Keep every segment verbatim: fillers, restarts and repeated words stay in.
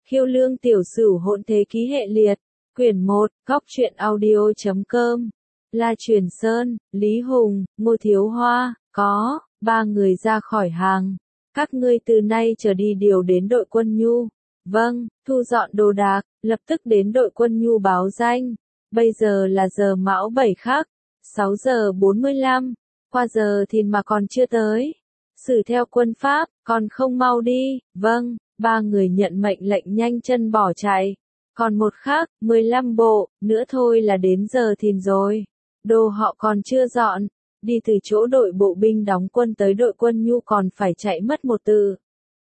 Khiêu Lương Tiểu Sửu Hỗn Thế Ký Hệ Liệt, quyển một, góc truyện audio chấm com, La Truyền Sơn, Lý Hùng, Ngô Thiếu Hoa, có, ba người ra khỏi hàng. Các ngươi từ nay trở đi điều đến đội quân nhu. Vâng, thu dọn đồ đạc, lập tức đến đội quân nhu báo danh. Bây giờ là giờ mão bảy khắc, sáu giờ bốn mươi lăm, qua giờ thìn mà còn chưa tới. Xử theo quân pháp, còn không mau đi. Vâng, ba người nhận mệnh lệnh nhanh chân bỏ chạy. Còn một khắc, mười lăm bộ, nữa thôi là đến giờ thìn rồi. Đồ họ còn chưa dọn, đi từ chỗ đội bộ binh đóng quân tới đội quân nhu còn phải chạy mất một từ.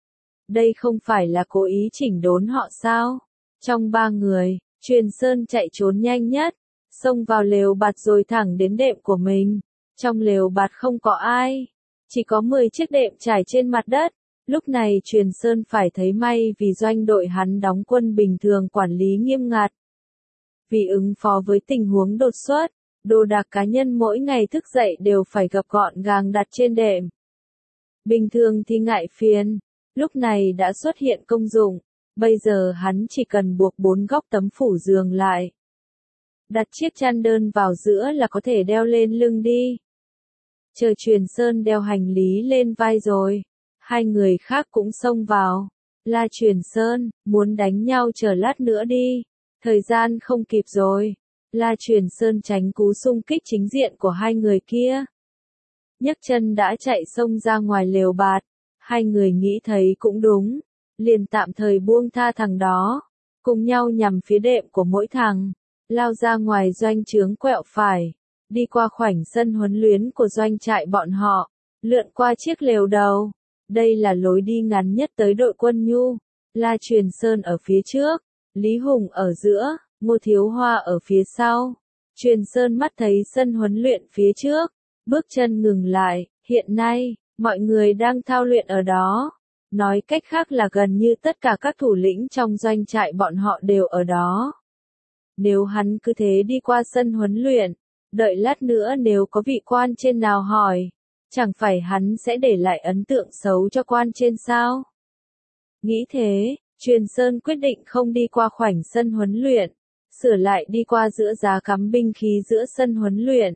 Đây không phải là cố ý chỉnh đốn họ sao? Trong ba người, Truyền Sơn chạy trốn nhanh nhất, xông vào lều bạt rồi thẳng đến đệm của mình. Trong lều bạt không có ai, chỉ có mười chiếc đệm trải trên mặt đất. Lúc này Truyền Sơn phải thấy may vì doanh đội hắn đóng quân bình thường quản lý nghiêm ngặt. Vì ứng phó với tình huống đột xuất, đồ đạc cá nhân mỗi ngày thức dậy đều phải gập gọn gàng đặt trên đệm. Bình thường thì ngại phiền, lúc này đã xuất hiện công dụng, bây giờ hắn chỉ cần buộc bốn góc tấm phủ giường lại. Đặt chiếc chăn đơn vào giữa là có thể đeo lên lưng đi. Chờ Truyền Sơn đeo hành lý lên vai rồi, hai người khác cũng xông vào. La Truyền Sơn, muốn đánh nhau chờ lát nữa đi, thời gian không kịp rồi. La Truyền Sơn tránh cú xung kích chính diện của hai người kia. Nhấc chân đã chạy xông ra ngoài lều bạt, hai người nghĩ thấy cũng đúng, liền tạm thời buông tha thằng đó, cùng nhau nhằm phía đệm của mỗi thằng, lao ra ngoài doanh trướng quẹo phải, đi qua khoảnh sân huấn luyện của doanh trại bọn họ, lượn qua chiếc lều đầu. Đây là lối đi ngắn nhất tới đội quân nhu. La Truyền Sơn ở phía trước, Lý Hùng ở giữa, Ngô Thiếu Hoa ở phía sau. Truyền Sơn mắt thấy sân huấn luyện phía trước, bước chân ngừng lại. Hiện nay, mọi người đang thao luyện ở đó. Nói cách khác là gần như tất cả các thủ lĩnh trong doanh trại bọn họ đều ở đó. Nếu hắn cứ thế đi qua sân huấn luyện, đợi lát nữa nếu có vị quan trên nào hỏi, chẳng phải hắn sẽ để lại ấn tượng xấu cho quan trên sao? Nghĩ thế, Truyền Sơn quyết định không đi qua khoảnh sân huấn luyện, sửa lại đi qua giữa giá cắm binh khí giữa sân huấn luyện.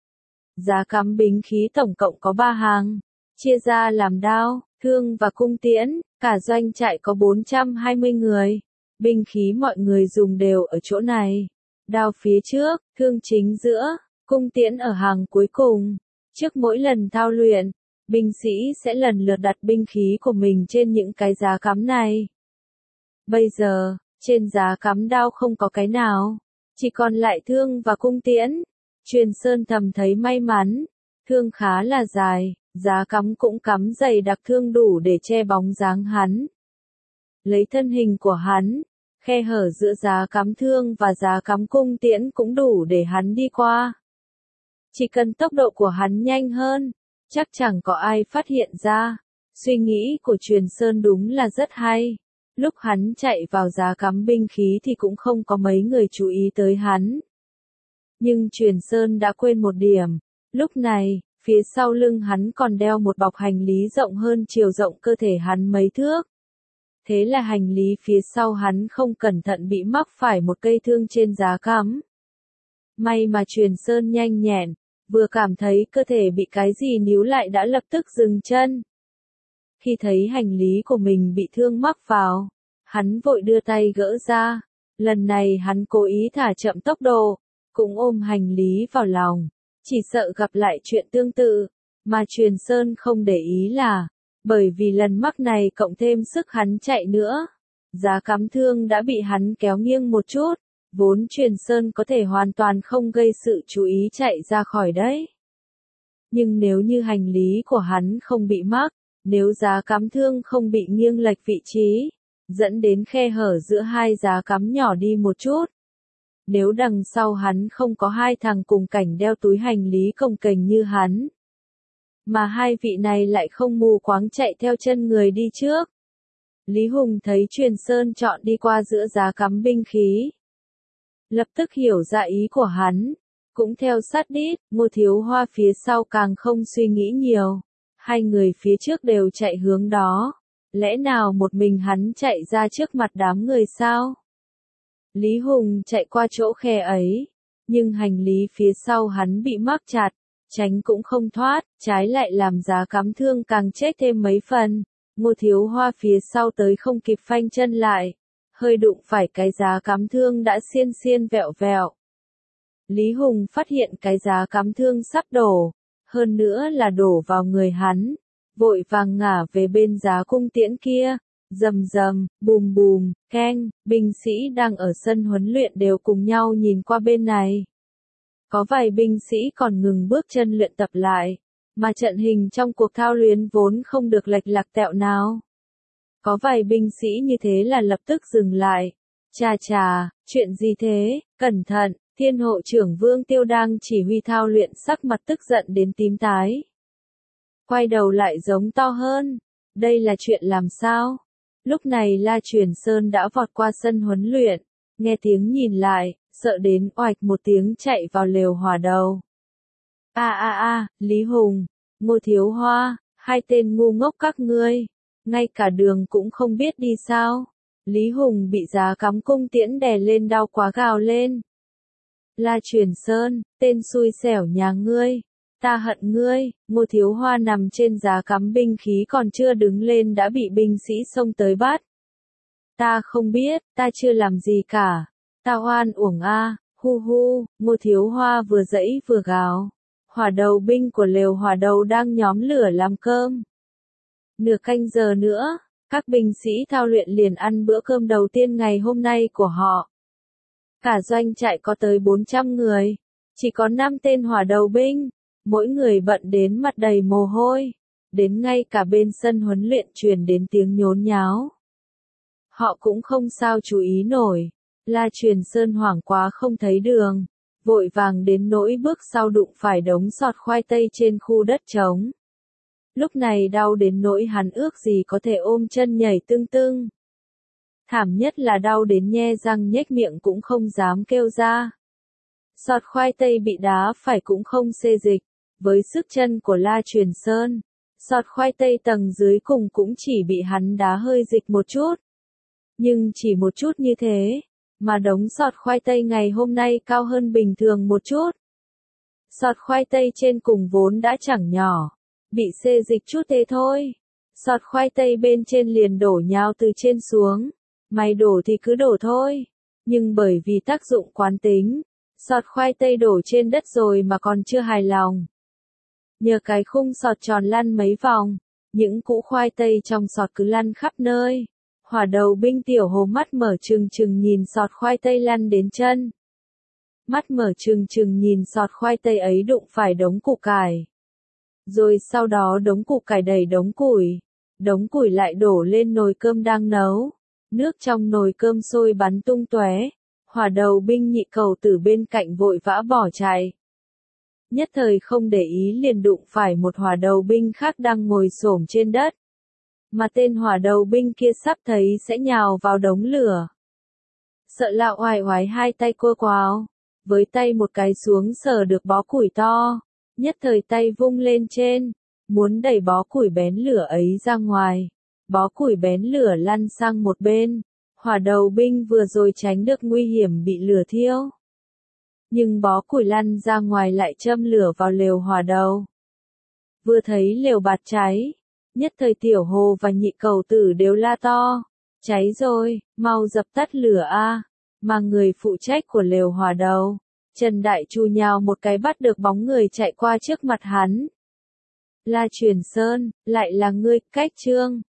Giá cắm binh khí tổng cộng có ba hàng, chia ra làm đao, thương và cung tiễn, cả doanh trại có bốn trăm hai mươi người. Binh khí mọi người dùng đều ở chỗ này. Đao phía trước, thương chính giữa, cung tiễn ở hàng cuối cùng. Trước mỗi lần thao luyện, binh sĩ sẽ lần lượt đặt binh khí của mình trên những cái giá cắm này. Bây giờ, trên giá cắm đao không có cái nào, chỉ còn lại thương và cung tiễn. Truyền Sơn thầm thấy may mắn, thương khá là dài, giá cắm cũng cắm dày đặc thương đủ để che bóng dáng hắn. Lấy thân hình của hắn, khe hở giữa giá cắm thương và giá cắm cung tiễn cũng đủ để hắn đi qua. Chỉ cần tốc độ của hắn nhanh hơn, chắc chẳng có ai phát hiện ra. Suy nghĩ của Truyền Sơn đúng là rất hay. Lúc hắn chạy vào giá cắm binh khí thì cũng không có mấy người chú ý tới hắn. Nhưng Truyền Sơn đã quên một điểm. Lúc này, phía sau lưng hắn còn đeo một bọc hành lý rộng hơn chiều rộng cơ thể hắn mấy thước. Thế là hành lý phía sau hắn không cẩn thận bị mắc phải một cây thương trên giá cắm. May mà Truyền Sơn nhanh nhẹn, vừa cảm thấy cơ thể bị cái gì níu lại đã lập tức dừng chân. Khi thấy hành lý của mình bị thương mắc vào, hắn vội đưa tay gỡ ra. Lần này hắn cố ý thả chậm tốc độ, cũng ôm hành lý vào lòng, chỉ sợ gặp lại chuyện tương tự. Mà Truyền Sơn không để ý là, bởi vì lần mắc này cộng thêm sức hắn chạy nữa, giá cắm thương đã bị hắn kéo nghiêng một chút. Vốn Truyền Sơn có thể hoàn toàn không gây sự chú ý chạy ra khỏi đấy. Nhưng nếu như hành lý của hắn không bị mắc, nếu giá cắm thương không bị nghiêng lệch vị trí, dẫn đến khe hở giữa hai giá cắm nhỏ đi một chút. Nếu đằng sau hắn không có hai thằng cùng cảnh đeo túi hành lý cồng kềnh như hắn, mà hai vị này lại không mù quáng chạy theo chân người đi trước. Lý Hùng thấy Truyền Sơn chọn đi qua giữa giá cắm binh khí, lập tức hiểu ra ý của hắn, cũng theo sát đít. Ngô Thiếu Hoa phía sau càng không suy nghĩ nhiều, hai người phía trước đều chạy hướng đó. Lẽ nào một mình hắn chạy ra trước mặt đám người sao? Lý Hùng chạy qua chỗ khe ấy, nhưng hành lý phía sau hắn bị mắc chặt, tránh cũng không thoát, trái lại làm giá cắm thương càng chết thêm mấy phần. Ngô Thiếu Hoa phía sau tới không kịp phanh chân lại, hơi đụng phải cái giá cắm thương đã xiên xiên vẹo vẹo. Lý Hùng phát hiện cái giá cắm thương sắp đổ, hơn nữa là đổ vào người hắn, vội vàng ngả về bên giá cung tiễn kia, rầm rầm, bùm bùm, keng, binh sĩ đang ở sân huấn luyện đều cùng nhau nhìn qua bên này. Có vài binh sĩ còn ngừng bước chân luyện tập lại, mà trận hình trong cuộc thao luyện vốn không được lệch lạc tẹo nào. Có vài binh sĩ như thế là lập tức dừng lại. Chà chà, chuyện gì thế, cẩn thận, Thiên hộ trưởng Vương Tiêu đang chỉ huy thao luyện sắc mặt tức giận đến tím tái. Quay đầu lại giống to hơn, đây là chuyện làm sao? Lúc này La Truyền Sơn đã vọt qua sân huấn luyện, nghe tiếng nhìn lại, sợ đến oạch một tiếng chạy vào lều hỏa đầu. A a a, Lý Hùng, Ngô Thiếu Hoa, hai tên ngu ngốc các ngươi, ngay cả đường cũng không biết đi sao? Lý Hùng bị giá cắm cung tiễn đè lên đau quá gào lên. La Truyền Sơn, tên xui xẻo nhà ngươi, ta hận ngươi. Ngô Thiếu Hoa nằm trên giá cắm binh khí còn chưa đứng lên đã bị binh sĩ xông tới bắt. Ta không biết, ta chưa làm gì cả, ta oan uổng a, hu hu. Ngô Thiếu Hoa vừa dãy vừa gào. Hỏa đầu binh của lều hỏa đầu đang nhóm lửa làm cơm. Nửa canh giờ nữa, các binh sĩ thao luyện liền ăn bữa cơm đầu tiên ngày hôm nay của họ. Cả doanh trại có tới bốn trăm người, chỉ có năm tên hỏa đầu binh, mỗi người bận đến mặt đầy mồ hôi, đến ngay cả bên sân huấn luyện truyền đến tiếng nhốn nháo. Họ cũng không sao chú ý nổi, La Truyền Sơn hoảng quá không thấy đường, vội vàng đến nỗi bước sau đụng phải đống sọt khoai tây trên khu đất trống. Lúc này đau đến nỗi hắn ước gì có thể ôm chân nhảy tưng tưng. Thảm nhất là đau đến nhe răng nhếch miệng cũng không dám kêu ra. Sọt khoai tây bị đá phải cũng không xê dịch, với sức chân của La Truyền Sơn, sọt khoai tây tầng dưới cùng cũng chỉ bị hắn đá hơi dịch một chút. Nhưng chỉ một chút như thế, mà đống sọt khoai tây ngày hôm nay cao hơn bình thường một chút. Sọt khoai tây trên cùng vốn đã chẳng nhỏ, bị xê dịch chút thế thôi. Sọt khoai tây bên trên liền đổ nhào từ trên xuống. Mày đổ thì cứ đổ thôi. Nhưng bởi vì tác dụng quán tính, sọt khoai tây đổ trên đất rồi mà còn chưa hài lòng. Nhờ cái khung sọt tròn lăn mấy vòng, những củ khoai tây trong sọt cứ lăn khắp nơi. Hỏa đầu binh Tiểu Hồ mắt mở trừng trừng nhìn sọt khoai tây lăn đến chân. Mắt mở trừng trừng nhìn sọt khoai tây ấy đụng phải đống củ cải. Rồi sau đó đống củ cải đầy đống củi. Đống củi lại đổ lên nồi cơm đang nấu. Nước trong nồi cơm sôi bắn tung tóe. Hỏa đầu binh Nhị Cầu Tử bên cạnh vội vã bỏ chạy. Nhất thời không để ý liền đụng phải một hỏa đầu binh khác đang ngồi xổm trên đất. Mà tên hỏa đầu binh kia sắp thấy sẽ nhào vào đống lửa. Sợ lạo oai oái hai tay cua quào, với tay một cái xuống sờ được bó củi to, nhất thời tay vung lên trên, muốn đẩy bó củi bén lửa ấy ra ngoài. Bó củi bén lửa lăn sang một bên, hỏa đầu binh vừa rồi tránh được nguy hiểm bị lửa thiêu. Nhưng bó củi lăn ra ngoài lại châm lửa vào lều hỏa đầu. Vừa thấy lều bạt cháy, nhất thời Tiểu Hồ và Nhị Cầu Tử đều la to. Cháy rồi, mau dập tắt lửa a. Mà người phụ trách của lều hỏa đầu, Trần Đại Chu nhào một cái bắt được bóng người chạy qua trước mặt hắn. La Truyền Sơn, lại là ngươi, Cách Trương.